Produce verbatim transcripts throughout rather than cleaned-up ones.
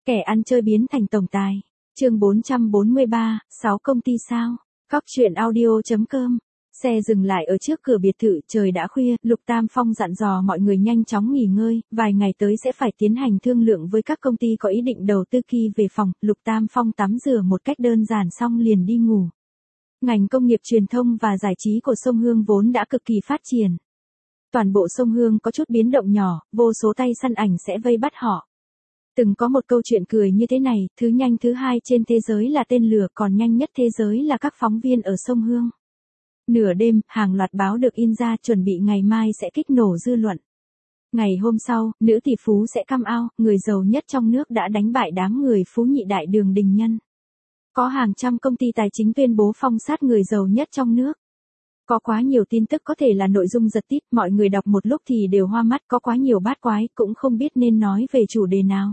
Kẻ ăn chơi biến thành tổng tài. Chương bốn trăm bốn mươi ba, sáu công ty sao? Cóc truyện audio chấm com. Xe dừng lại ở trước cửa biệt thự, trời đã khuya, Lục Tam Phong dặn dò mọi người nhanh chóng nghỉ ngơi, vài ngày tới sẽ phải tiến hành thương lượng với các công ty có ý định đầu tư kỳ về phòng. Lục Tam Phong tắm rửa một cách đơn giản xong liền đi ngủ. Ngành công nghiệp truyền thông và giải trí của Sông Hương vốn đã cực kỳ phát triển. Toàn bộ Sông Hương có chút biến động nhỏ, vô số tay săn ảnh sẽ vây bắt họ. Từng có một câu chuyện cười như thế này, thứ nhanh thứ hai trên thế giới là tên lửa, còn nhanh nhất thế giới là các phóng viên ở Sông Hương. Nửa đêm, hàng loạt báo được in ra chuẩn bị ngày mai sẽ kích nổ dư luận. Ngày hôm sau, nữ tỷ phú sẽ come out, người giàu nhất trong nước đã đánh bại đám người phú nhị đại Đường Đình Nhân. Có hàng trăm công ty tài chính tuyên bố phong sát người giàu nhất trong nước. Có quá nhiều tin tức có thể là nội dung giật tít, mọi người đọc một lúc thì đều hoa mắt, có quá nhiều bát quái, cũng không biết nên nói về chủ đề nào.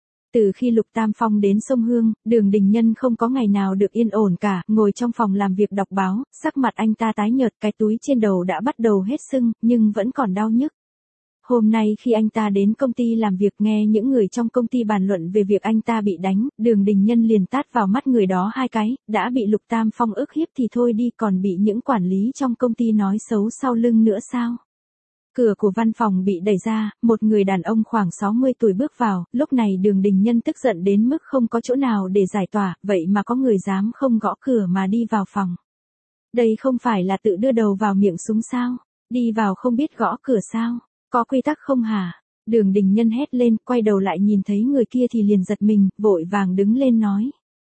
Từ khi Lục Tam Phong đến Sông Hương, Đường Đình Nhân không có ngày nào được yên ổn cả, ngồi trong phòng làm việc đọc báo, sắc mặt anh ta tái nhợt, cái túi trên đầu đã bắt đầu hết sưng, nhưng vẫn còn đau nhức. Hôm nay khi anh ta đến công ty làm việc nghe những người trong công ty bàn luận về việc anh ta bị đánh, Đường Đình Nhân liền tát vào mắt người đó hai cái, đã bị Lục Tam Phong ức hiếp thì thôi đi, còn bị những quản lý trong công ty nói xấu sau lưng nữa sao? Cửa của văn phòng bị đẩy ra, một người đàn ông khoảng sáu mươi tuổi bước vào, lúc này Đường Đình Nhân tức giận đến mức không có chỗ nào để giải tỏa, vậy mà có người dám không gõ cửa mà đi vào phòng. Đây không phải là tự đưa đầu vào miệng súng sao? Đi vào không biết gõ cửa sao? Có quy tắc không hả? Đường Đình Nhân hét lên, quay đầu lại nhìn thấy người kia thì liền giật mình, vội vàng đứng lên nói.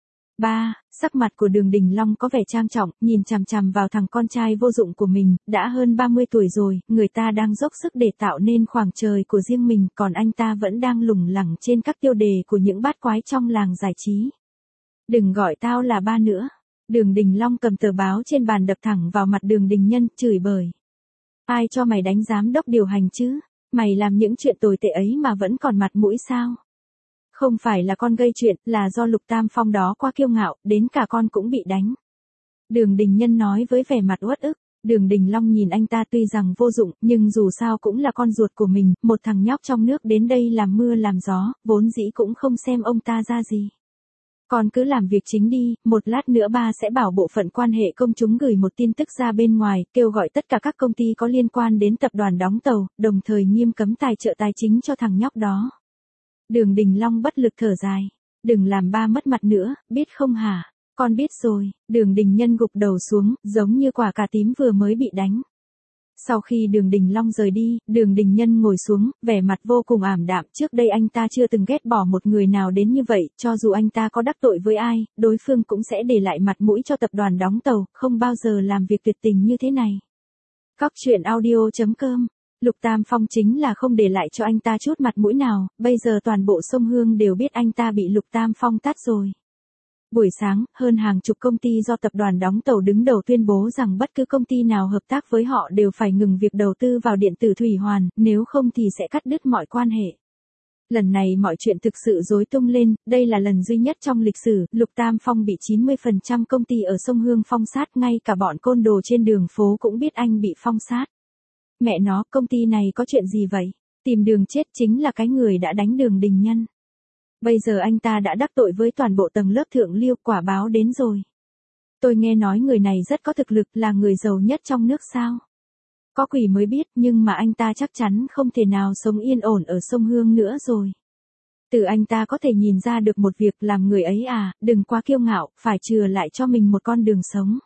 Ba, sắc mặt của Đường Đình Long có vẻ trang trọng, nhìn chằm chằm vào thằng con trai vô dụng của mình, đã hơn ba mươi tuổi rồi, người ta đang dốc sức để tạo nên khoảng trời của riêng mình, còn anh ta vẫn đang lủng lẳng trên các tiêu đề của những bát quái trong làng giải trí. Đừng gọi tao là ba nữa. Đường Đình Long cầm tờ báo trên bàn đập thẳng vào mặt Đường Đình Nhân, chửi bới. Ai cho mày đánh giám đốc điều hành chứ? Mày làm những chuyện tồi tệ ấy mà vẫn còn mặt mũi sao? Không phải là con gây chuyện, là do Lục Tam Phong đó quá kiêu ngạo, đến cả con cũng bị đánh. Đường Đình Nhân nói với vẻ mặt uất ức. Đường Đình Long nhìn anh ta tuy rằng vô dụng, nhưng dù sao cũng là con ruột của mình, một thằng nhóc trong nước đến đây làm mưa làm gió, vốn dĩ cũng không xem ông ta ra gì. Con cứ làm việc chính đi, một lát nữa ba sẽ bảo bộ phận quan hệ công chúng gửi một tin tức ra bên ngoài, kêu gọi tất cả các công ty có liên quan đến tập đoàn đóng tàu, đồng thời nghiêm cấm tài trợ tài chính cho thằng nhóc đó. Đường Đình Long bất lực thở dài. Đừng làm ba mất mặt nữa, biết không hả? Con biết rồi. Đường Đình Nhân gục đầu xuống, giống như quả cà tím vừa mới bị đánh. Sau khi Đường Đình Long rời đi, Đường Đình Nhân ngồi xuống, vẻ mặt vô cùng ảm đạm. Trước đây anh ta chưa từng ghét bỏ một người nào đến như vậy, cho dù anh ta có đắc tội với ai, đối phương cũng sẽ để lại mặt mũi cho tập đoàn đóng tàu, không bao giờ làm việc tuyệt tình như thế này. Cóc truyện audio chấm com. Lục Tam Phong chính là không để lại cho anh ta chút mặt mũi nào, bây giờ toàn bộ Sông Hương đều biết anh ta bị Lục Tam Phong tát rồi. Buổi sáng, hơn hàng chục công ty do tập đoàn đóng tàu đứng đầu tuyên bố rằng bất cứ công ty nào hợp tác với họ đều phải ngừng việc đầu tư vào điện tử thủy hoàn, nếu không thì sẽ cắt đứt mọi quan hệ. Lần này mọi chuyện thực sự rối tung lên, đây là lần duy nhất trong lịch sử, Lục Tam Phong bị chín mươi phần trăm công ty ở Sông Hương phong sát, ngay cả bọn côn đồ trên đường phố cũng biết anh bị phong sát. Mẹ nó, công ty này có chuyện gì vậy? Tìm đường chết chính là cái người đã đánh Đường Đình Nhân. Bây giờ anh ta đã đắc tội với toàn bộ tầng lớp thượng lưu, quả báo đến rồi. Tôi nghe nói người này rất có thực lực, là người giàu nhất trong nước sao? Có quỷ mới biết, nhưng mà anh ta chắc chắn không thể nào sống yên ổn ở Sông Hương nữa rồi. Từ anh ta có thể nhìn ra được một việc, làm người ấy à, đừng quá kiêu ngạo, phải chừa lại cho mình một con đường sống.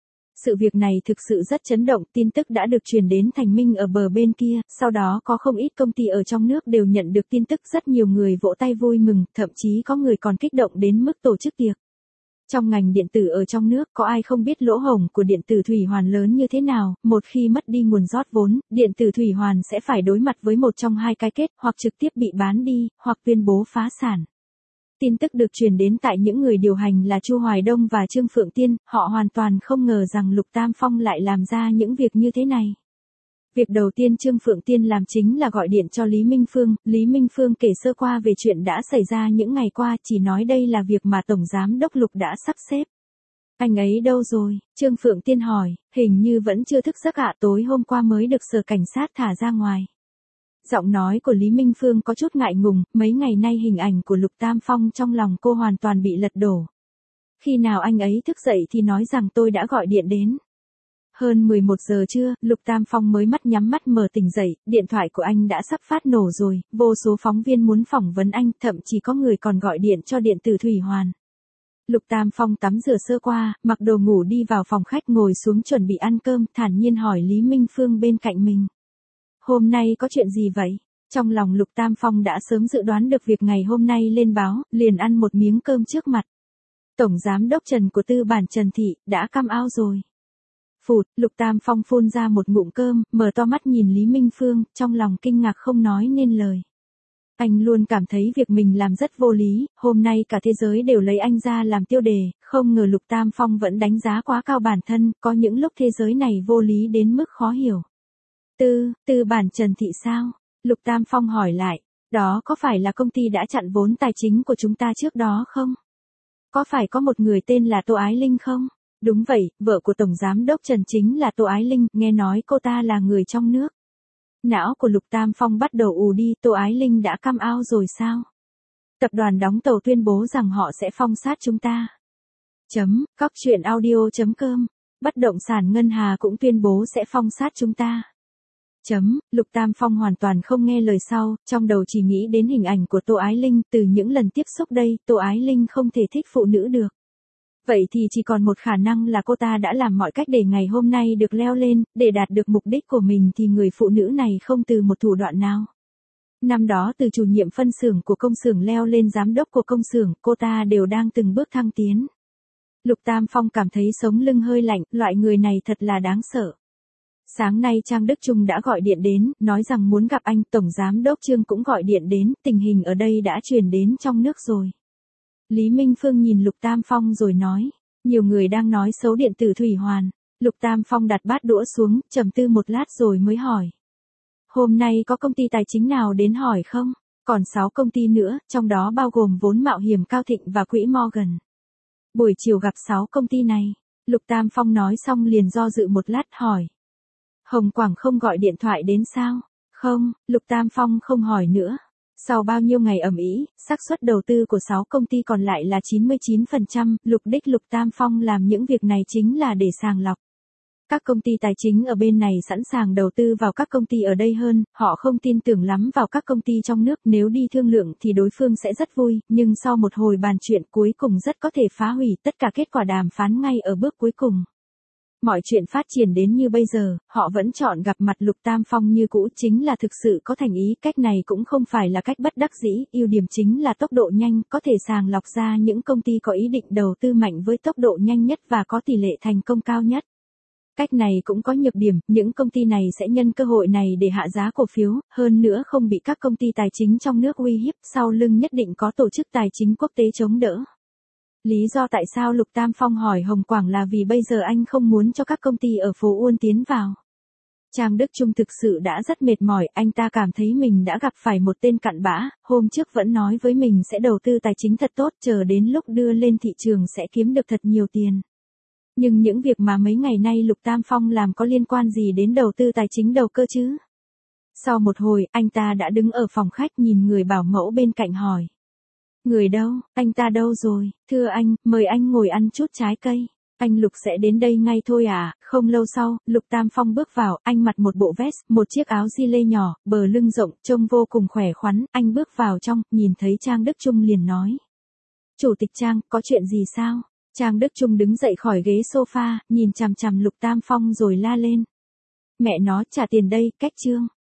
Sự việc này thực sự rất chấn động, tin tức đã được truyền đến Thành Minh ở bờ bên kia, sau đó có không ít công ty ở trong nước đều nhận được tin tức, rất nhiều người vỗ tay vui mừng, thậm chí có người còn kích động đến mức tổ chức tiệc. Trong ngành điện tử ở trong nước, có ai không biết lỗ hổng của điện tử thủy hoàn lớn như thế nào, một khi mất đi nguồn rót vốn, điện tử thủy hoàn sẽ phải đối mặt với một trong hai cái kết, hoặc trực tiếp bị bán đi, hoặc tuyên bố phá sản. Tin tức được truyền đến tại những người điều hành là Chu Hoài Đông và Trương Phượng Tiên, họ hoàn toàn không ngờ rằng Lục Tam Phong lại làm ra những việc như thế này. Việc đầu tiên Trương Phượng Tiên làm chính là gọi điện cho Lý Minh Phương, Lý Minh Phương kể sơ qua về chuyện đã xảy ra những ngày qua, chỉ nói đây là việc mà Tổng Giám đốc Lục đã sắp xếp. Anh ấy đâu rồi? Trương Phượng Tiên hỏi, hình như vẫn chưa thức giấc ạ, tối hôm qua mới được sở cảnh sát thả ra ngoài. Giọng nói của Lý Minh Phương có chút ngại ngùng, mấy ngày nay hình ảnh của Lục Tam Phong trong lòng cô hoàn toàn bị lật đổ. Khi nào anh ấy thức dậy thì nói rằng tôi đã gọi điện đến. Hơn mười một giờ trưa, Lục Tam Phong mới mắt nhắm mắt mở tỉnh dậy, điện thoại của anh đã sắp phát nổ rồi, vô số phóng viên muốn phỏng vấn anh, thậm chí có người còn gọi điện cho điện tử Thủy Hoàn. Lục Tam Phong tắm rửa sơ qua, mặc đồ ngủ đi vào phòng khách ngồi xuống chuẩn bị ăn cơm, thản nhiên hỏi Lý Minh Phương bên cạnh mình. Hôm nay có chuyện gì vậy? Trong lòng Lục Tam Phong đã sớm dự đoán được việc ngày hôm nay lên báo, liền ăn một miếng cơm trước mặt. Tổng giám đốc Trần của tư bản Trần Thị, đã come out rồi. Phụt, Lục Tam Phong phun ra một ngụm cơm, mở to mắt nhìn Lý Minh Phương, trong lòng kinh ngạc không nói nên lời. Anh luôn cảm thấy việc mình làm rất vô lý, hôm nay cả thế giới đều lấy anh ra làm tiêu đề, không ngờ Lục Tam Phong vẫn đánh giá quá cao bản thân, có những lúc thế giới này vô lý đến mức khó hiểu. Tư, tư bản Trần Thị sao? Lục Tam Phong hỏi lại, đó có phải là công ty đã chặn vốn tài chính của chúng ta trước đó không? Có phải có một người tên là Tô Ái Linh không? Đúng vậy, vợ của Tổng Giám đốc Trần chính là Tô Ái Linh, nghe nói cô ta là người trong nước. Não của Lục Tam Phong bắt đầu ù đi, Tô Ái Linh đã come out rồi sao? Tập đoàn đóng tàu tuyên bố rằng họ sẽ phong sát chúng ta. Chấm, Cóc Truyện Audio chấm com. Bất động sản Ngân Hà cũng tuyên bố sẽ phong sát chúng ta. Chấm, Lục Tam Phong hoàn toàn không nghe lời sau, trong đầu chỉ nghĩ đến hình ảnh của Tô Ái Linh, từ những lần tiếp xúc đây, Tô Ái Linh không thể thích phụ nữ được. Vậy thì chỉ còn một khả năng là cô ta đã làm mọi cách để ngày hôm nay được leo lên, để đạt được mục đích của mình thì người phụ nữ này không từ một thủ đoạn nào. Năm đó từ chủ nhiệm phân xưởng của công xưởng leo lên giám đốc của công xưởng, cô ta đều đang từng bước thăng tiến. Lục Tam Phong cảm thấy sống lưng hơi lạnh, loại người này thật là đáng sợ. Sáng nay Trang Đức Trung đã gọi điện đến, nói rằng muốn gặp anh, Tổng Giám đốc Trương cũng gọi điện đến, tình hình ở đây đã truyền đến trong nước rồi. Lý Minh Phương nhìn Lục Tam Phong rồi nói, nhiều người đang nói xấu điện tử Thủy Hoàn. Lục Tam Phong đặt bát đũa xuống, trầm tư một lát rồi mới hỏi. Hôm nay có công ty tài chính nào đến hỏi không? Còn sáu công ty nữa, trong đó bao gồm vốn mạo hiểm Cao Thịnh và quỹ Morgan. Buổi chiều gặp sáu công ty này. Lục Tam Phong nói xong liền do dự một lát hỏi. Hồng Quảng không gọi điện thoại đến sao? Không, Lục Tam Phong không hỏi nữa. Sau bao nhiêu ngày ầm ĩ, xác suất đầu tư của sáu công ty còn lại là chín mươi chín phần trăm, mục đích Lục Tam Phong làm những việc này chính là để sàng lọc. Các công ty tài chính ở bên này sẵn sàng đầu tư vào các công ty ở đây hơn, họ không tin tưởng lắm vào các công ty trong nước, nếu đi thương lượng thì đối phương sẽ rất vui, nhưng sau một hồi bàn chuyện cuối cùng rất có thể phá hủy tất cả kết quả đàm phán ngay ở bước cuối cùng. Mọi chuyện phát triển đến như bây giờ, họ vẫn chọn gặp mặt Lục Tam Phong như cũ, chính là thực sự có thành ý, cách này cũng không phải là cách bất đắc dĩ, ưu điểm chính là tốc độ nhanh, có thể sàng lọc ra những công ty có ý định đầu tư mạnh với tốc độ nhanh nhất và có tỷ lệ thành công cao nhất. Cách này cũng có nhược điểm, những công ty này sẽ nhân cơ hội này để hạ giá cổ phiếu, hơn nữa không bị các công ty tài chính trong nước uy hiếp, sau lưng nhất định có tổ chức tài chính quốc tế chống đỡ. Lý do tại sao Lục Tam Phong hỏi Hồng Quảng là vì bây giờ anh không muốn cho các công ty ở phố Uôn tiến vào. Trang Đức Trung thực sự đã rất mệt mỏi, anh ta cảm thấy mình đã gặp phải một tên cặn bã, hôm trước vẫn nói với mình sẽ đầu tư tài chính thật tốt, chờ đến lúc đưa lên thị trường sẽ kiếm được thật nhiều tiền. Nhưng những việc mà mấy ngày nay Lục Tam Phong làm có liên quan gì đến đầu tư tài chính đầu cơ chứ? Sau một hồi, anh ta đã đứng ở phòng khách nhìn người bảo mẫu bên cạnh hỏi. Người đâu, anh ta đâu rồi, thưa anh, mời anh ngồi ăn chút trái cây. Anh Lục sẽ đến đây ngay thôi à, không lâu sau, Lục Tam Phong bước vào, anh mặc một bộ vest, một chiếc áo gi lê nhỏ, bờ lưng rộng, trông vô cùng khỏe khoắn, anh bước vào trong, nhìn thấy Trang Đức Trung liền nói. Chủ tịch Trang, có chuyện gì sao? Trang Đức Trung đứng dậy khỏi ghế sofa, nhìn chằm chằm Lục Tam Phong rồi la lên. Mẹ nó, trả tiền đây, cách Trương.